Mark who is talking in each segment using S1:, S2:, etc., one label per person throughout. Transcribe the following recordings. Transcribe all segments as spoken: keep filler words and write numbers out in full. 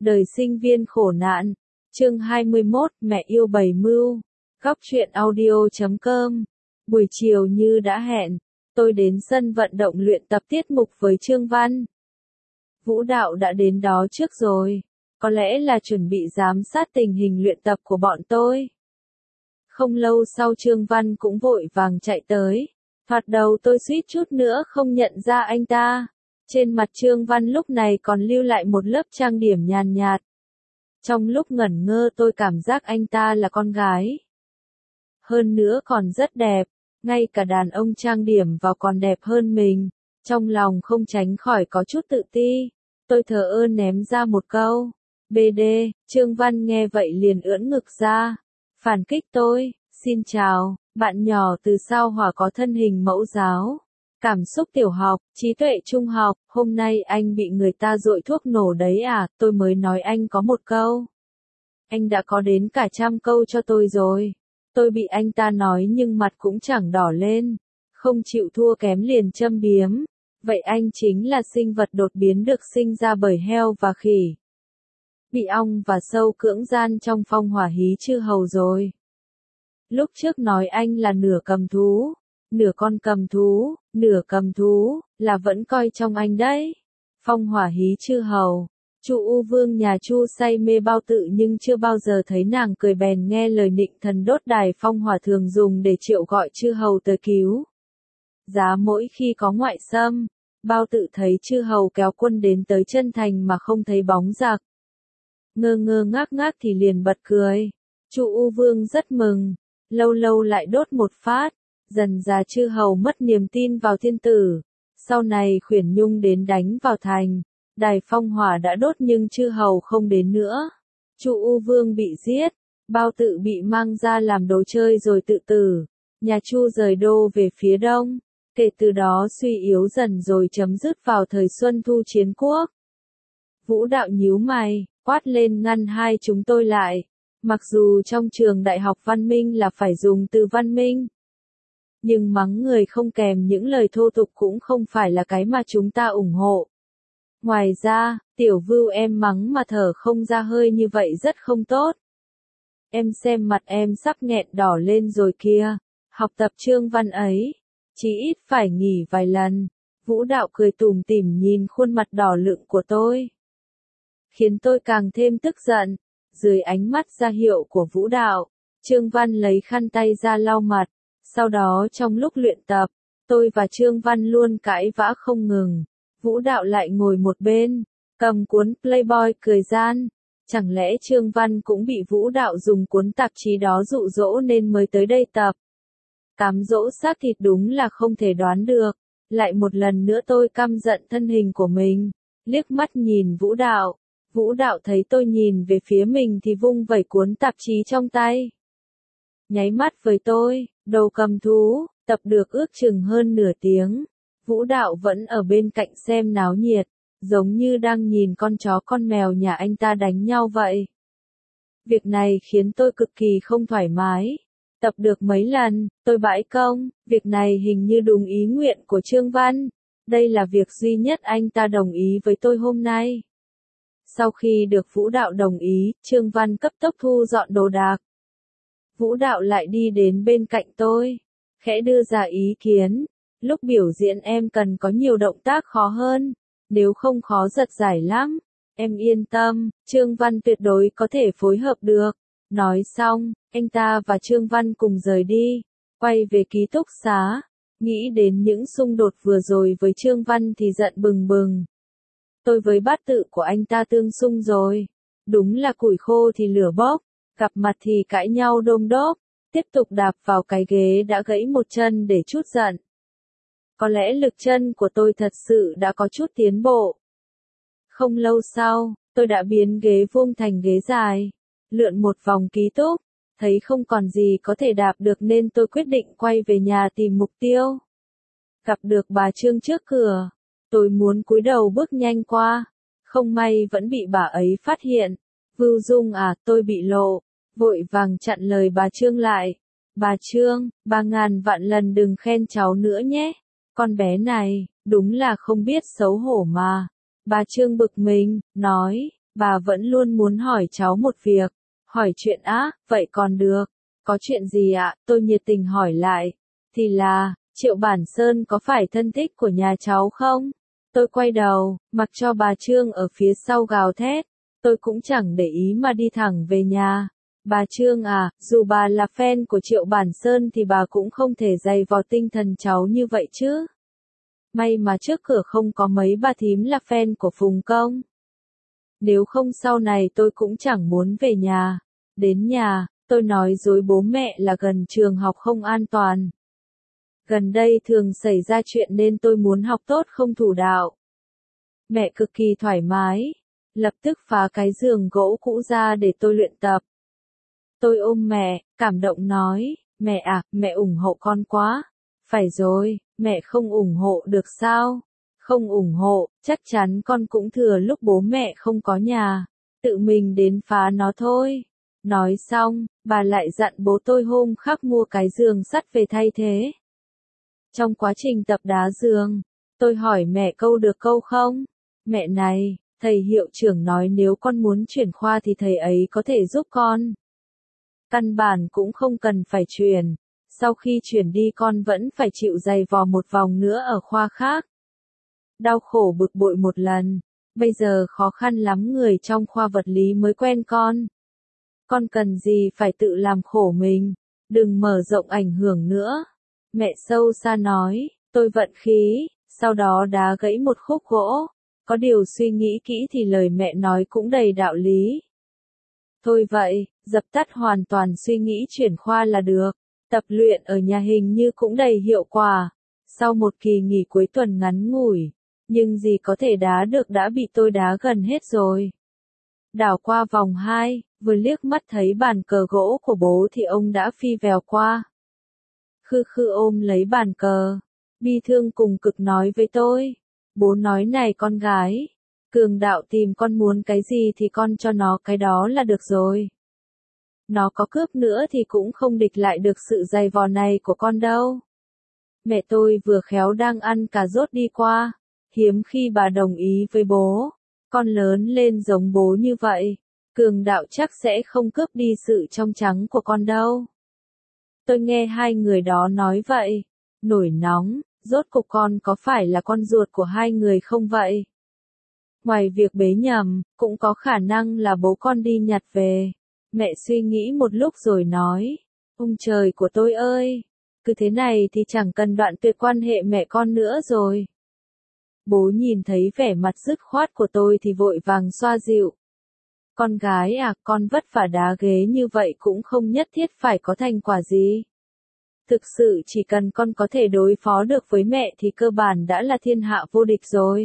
S1: Đời sinh viên khổ nạn. Chương hai mươi mốt, mẹ yêu bày mưu. Góc truyện audio chấm com. Buổi chiều như đã hẹn, tôi đến sân vận động luyện tập tiết mục với Trương Văn. Vũ đạo đã đến đó trước rồi, có lẽ là chuẩn bị giám sát tình hình luyện tập của bọn tôi. Không lâu sau Trương Văn cũng vội vàng chạy tới. Thoạt đầu tôi suýt chút nữa không nhận ra anh ta. Trên mặt Trương Văn lúc này còn lưu lại một lớp trang điểm nhàn nhạt. Trong lúc ngẩn ngơ tôi cảm giác anh ta là con gái. Hơn nữa còn rất đẹp, ngay cả đàn ông trang điểm vào còn đẹp hơn mình. Trong lòng không tránh khỏi có chút tự ti. Tôi thờ ơ ném ra một câu. bê đê, Trương Văn nghe vậy liền ưỡn ngực ra. Phản kích tôi, xin chào, bạn nhỏ từ sao Hỏa có thân hình mẫu giáo. Cảm xúc tiểu học, trí tuệ trung học, hôm nay anh bị người ta dội thuốc nổ đấy à, tôi mới nói anh có một câu. Anh đã có đến cả trăm câu cho tôi rồi. Tôi bị anh ta nói nhưng mặt cũng chẳng đỏ lên. Không chịu thua kém liền châm biếm. Vậy anh chính là sinh vật đột biến được sinh ra bởi heo và khỉ. Bị ong và sâu cưỡng gian trong phong hỏa hí chư hầu rồi. Lúc trước nói anh là nửa cầm thú, nửa con cầm thú, nửa cầm thú, là vẫn coi trong anh đấy. Phong hỏa hí chư hầu. Chu U Vương nhà Chu say mê bao tự nhưng chưa bao giờ thấy nàng cười bèn nghe lời nịnh thần đốt đài phong hỏa thường dùng để triệu gọi chư hầu tới cứu. Giá mỗi khi có ngoại xâm, bao tự thấy chư hầu kéo quân đến tới chân thành mà không thấy bóng giặc. Ngơ ngơ ngác ngác thì liền bật cười. Chu U Vương rất mừng, lâu lâu lại đốt một phát, dần ra chư hầu mất niềm tin vào thiên tử. Sau này khuyển nhung đến đánh vào thành, đài phong hỏa đã đốt nhưng chư hầu không đến nữa. Chu U Vương bị giết, bao tự bị mang ra làm đồ chơi rồi tự tử. Nhà Chu rời đô về phía đông, kể từ đó suy yếu dần rồi chấm dứt vào thời Xuân Thu chiến quốc. Vũ đạo nhíu mày, quát lên ngăn hai chúng tôi lại. Mặc dù trong trường đại học văn minh là phải dùng từ văn minh, nhưng mắng người không kèm những lời thô tục cũng không phải là cái mà chúng ta ủng hộ. Ngoài ra, tiểu Vưu em mắng mà thở không ra hơi như vậy rất không tốt. Em xem mặt em sắp nghẹn đỏ lên rồi kìa. Học tập Trương Văn ấy, chí ít phải nghỉ vài lần. Vũ đạo cười tủm tỉm nhìn khuôn mặt đỏ lựng của tôi, khiến tôi càng thêm tức giận. Dưới ánh mắt ra hiệu của Vũ đạo, Trương Văn lấy khăn tay ra lau mặt. Sau đó trong lúc luyện tập, tôi và Trương Văn luôn cãi vã không ngừng. Vũ đạo lại ngồi một bên, cầm cuốn Playboy cười gian. Chẳng lẽ Trương Văn cũng bị Vũ đạo dùng cuốn tạp chí đó dụ dỗ nên mới tới đây tập? Cám dỗ xác thịt đúng là không thể đoán được. Lại một lần nữa tôi căm giận thân hình của mình, liếc mắt nhìn Vũ đạo. Vũ đạo thấy tôi nhìn về phía mình thì vung vẩy cuốn tạp chí trong tay. Nháy mắt với tôi, đầu cầm thú, tập được ước chừng hơn nửa tiếng. Vũ đạo vẫn ở bên cạnh xem náo nhiệt, giống như đang nhìn con chó con mèo nhà anh ta đánh nhau vậy. Việc này khiến tôi cực kỳ không thoải mái. Tập được mấy lần, tôi bãi công, việc này hình như đúng ý nguyện của Trương Văn. Đây là việc duy nhất anh ta đồng ý với tôi hôm nay. Sau khi được Vũ đạo đồng ý, Trương Văn cấp tốc thu dọn đồ đạc. Vũ đạo lại đi đến bên cạnh tôi, khẽ đưa ra ý kiến. Lúc biểu diễn em cần có nhiều động tác khó hơn, nếu không khó giật giải lắm. Em yên tâm, Trương Văn tuyệt đối có thể phối hợp được. Nói xong, anh ta và Trương Văn cùng rời đi, quay về ký túc xá. Nghĩ đến những xung đột vừa rồi với Trương Văn thì giận bừng bừng. Tôi với bát tự của anh ta tương xung rồi. Đúng là củi khô thì lửa bốc, gặp mặt thì cãi nhau đôm đốp. Tiếp tục đạp vào cái ghế đã gãy một chân để trút giận. Có lẽ lực chân của tôi thật sự đã có chút tiến bộ. Không lâu sau, tôi đã biến ghế vuông thành ghế dài. Lượn một vòng ký túc, thấy không còn gì có thể đạp được nên tôi quyết định quay về nhà tìm mục tiêu. Gặp được bà Trương trước cửa, tôi muốn cúi đầu bước nhanh qua. Không may vẫn bị bà ấy phát hiện. Vưu Dung à, tôi bị lộ. Vội vàng chặn lời bà Trương lại. Bà Trương, bà ngàn vạn lần đừng khen cháu nữa nhé. Con bé này, đúng là không biết xấu hổ mà. Bà Trương bực mình, nói, Bà vẫn luôn muốn hỏi cháu một việc. Hỏi chuyện á, vậy còn được. Có chuyện gì ạ? Tôi nhiệt tình hỏi lại. Thì là, Triệu Bản Sơn có phải thân thích của nhà cháu không? Tôi quay đầu, mặc cho bà Trương ở phía sau gào thét. Tôi cũng chẳng để ý mà đi thẳng về nhà. Bà Trương à, dù bà là fan của Triệu Bản Sơn thì bà cũng không thể dày vò tinh thần cháu như vậy chứ. May mà trước cửa không có mấy bà thím là fan của Phùng Công. Nếu không sau này tôi cũng chẳng muốn về nhà. Đến nhà, tôi nói dối bố mẹ là gần trường học không an toàn. Gần đây thường xảy ra chuyện nên tôi muốn học tốt không thủ đạo. Mẹ cực kỳ thoải mái, lập tức phá cái giường gỗ cũ ra để tôi luyện tập. Tôi ôm mẹ, cảm động nói, mẹ à, mẹ ủng hộ con quá. Phải rồi, mẹ không ủng hộ được sao? Không ủng hộ, chắc chắn con cũng thừa lúc bố mẹ không có nhà, tự mình đến phá nó thôi. Nói xong, bà lại dặn bố tôi hôm khác mua cái giường sắt về thay thế. Trong quá trình tập đá giường, tôi hỏi mẹ câu được câu không? Mẹ này, thầy hiệu trưởng nói nếu con muốn chuyển khoa thì thầy ấy có thể giúp con. Căn bản cũng không cần phải chuyển. Sau khi chuyển đi con vẫn phải chịu giày vò một vòng nữa ở khoa khác. Đau khổ bực bội một lần. Bây giờ khó khăn lắm người trong khoa vật lý mới quen con. Con cần gì phải tự làm khổ mình. Đừng mở rộng ảnh hưởng nữa. Mẹ sâu xa nói, tôi vận khí, sau đó đá gãy một khúc gỗ. Có điều suy nghĩ kỹ thì lời mẹ nói cũng đầy đạo lý. Thôi vậy, dập tắt hoàn toàn suy nghĩ chuyển khoa là được. Tập luyện ở nhà hình như cũng đầy hiệu quả. Sau một kỳ nghỉ cuối tuần ngắn ngủi, nhưng gì có thể đá được đã bị tôi đá gần hết rồi. Đảo qua vòng hai, vừa liếc mắt thấy bàn cờ gỗ của bố thì ông đã phi vèo qua. Khư khư ôm lấy bàn cờ, bi thương cùng cực nói với tôi. Bố nói này con gái, cường đạo tìm con muốn cái gì thì con cho nó cái đó là được rồi. Nó có cướp nữa thì cũng không địch lại được sự dày vò này của con đâu. Mẹ tôi vừa khéo đang ăn cà rốt đi qua, hiếm khi bà đồng ý với bố. Con lớn lên giống bố như vậy, cường đạo chắc sẽ không cướp đi sự trong trắng của con đâu. Tôi nghe hai người đó nói vậy, nổi nóng, rốt cuộc con có phải là con ruột của hai người không vậy? Ngoài việc bế nhầm, cũng có khả năng là bố con đi nhặt về. Mẹ suy nghĩ một lúc rồi nói, ông trời của tôi ơi, cứ thế này thì chẳng cần đoạn tuyệt quan hệ mẹ con nữa rồi. Bố nhìn thấy vẻ mặt dứt khoát của tôi thì vội vàng xoa dịu. Con gái à, con vất vả đá ghế như vậy cũng không nhất thiết phải có thành quả gì. Thực sự chỉ cần con có thể đối phó được với mẹ thì cơ bản đã là thiên hạ vô địch rồi.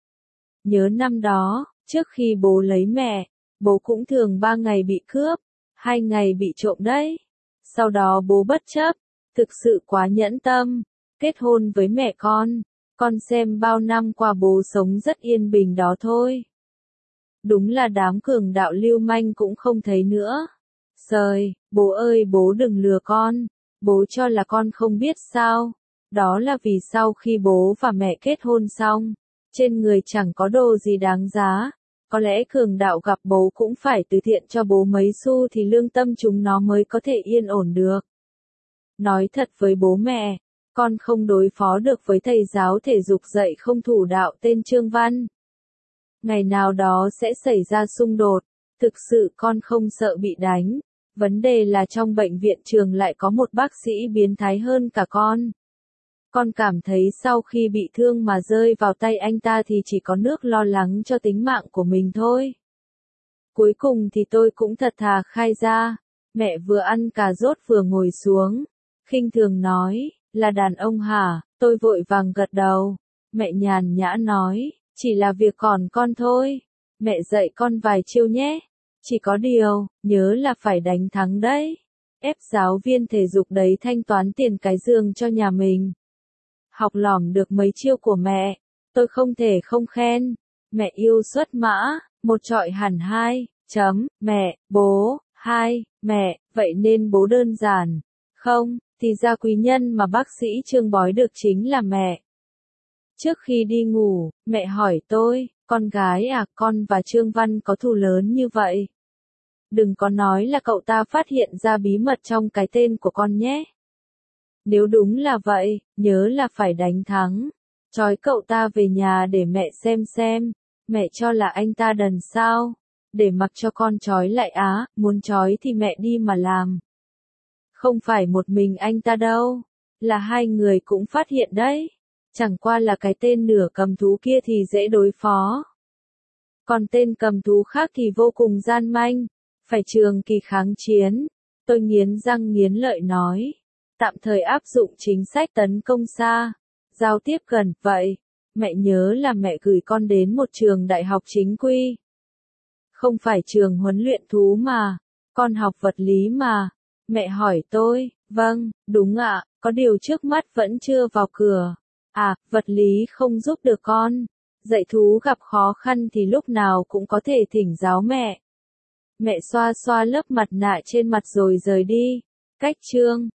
S1: Nhớ năm đó, trước khi bố lấy mẹ, bố cũng thường ba ngày bị cướp, hai ngày bị trộm đấy. Sau đó bố bất chấp, thực sự quá nhẫn tâm, kết hôn với mẹ con. Con xem bao năm qua bố sống rất yên bình đó thôi. Đúng là đám cường đạo lưu manh cũng không thấy nữa. Trời, bố ơi bố đừng lừa con. Bố cho là con không biết sao. Đó là vì sau khi bố và mẹ kết hôn xong, trên người chẳng có đồ gì đáng giá. Có lẽ cường đạo gặp bố cũng phải từ thiện cho bố mấy xu thì lương tâm chúng nó mới có thể yên ổn được. Nói thật với bố mẹ, con không đối phó được với thầy giáo thể dục dạy không thủ đạo tên Trương Văn. Ngày nào đó sẽ xảy ra xung đột, thực sự con không sợ bị đánh. Vấn đề là trong bệnh viện trường lại có một bác sĩ biến thái hơn cả con. Con cảm thấy sau khi bị thương mà rơi vào tay anh ta thì chỉ có nước lo lắng cho tính mạng của mình thôi. Cuối cùng thì tôi cũng thật thà khai ra. Mẹ vừa ăn cà rốt vừa ngồi xuống. Khinh thường nói, là đàn ông hả? Tôi vội vàng gật đầu. Mẹ nhàn nhã nói, chỉ là việc còn con thôi. Mẹ dạy con vài chiêu nhé. Chỉ có điều, nhớ là phải đánh thắng đấy. Ép giáo viên thể dục đấy thanh toán tiền cái giường cho nhà mình. Học lỏm được mấy chiêu của mẹ, tôi không thể không khen. Mẹ yêu xuất mã, một trọi hẳn hai, chấm, mẹ, bố, hai, mẹ, vậy nên bố đơn giản. Không, thì ra quý nhân mà bác sĩ Trương bói được chính là mẹ. Trước khi đi ngủ, mẹ hỏi tôi, Con gái à, con và Trương Văn có thù lớn như vậy. Đừng có nói là cậu ta phát hiện ra bí mật trong cái tên của con nhé. Nếu đúng là vậy, nhớ là phải đánh thắng. Trói cậu ta về nhà để mẹ xem xem. Mẹ cho là anh ta đần sao? Để mặc cho con trói lại á, muốn trói thì mẹ đi mà làm. Không phải một mình anh ta đâu, là hai người cũng phát hiện đấy. Chẳng qua là cái tên nửa cầm thú kia thì dễ đối phó. Còn tên cầm thú khác thì vô cùng gian manh, phải trường kỳ kháng chiến. Tôi nghiến răng nghiến lợi nói, tạm thời áp dụng chính sách tấn công xa, giao tiếp gần, vậy. Mẹ nhớ là mẹ gửi con đến một trường đại học chính quy. Không phải trường huấn luyện thú mà, con học vật lý mà. Mẹ hỏi tôi, vâng, đúng ạ, có điều trước mắt vẫn chưa vào cửa. À, vật lý không giúp được con. Dạy thú gặp khó khăn thì lúc nào cũng có thể thỉnh giáo mẹ. Mẹ xoa xoa lớp mặt nạ trên mặt rồi rời đi. Cách chương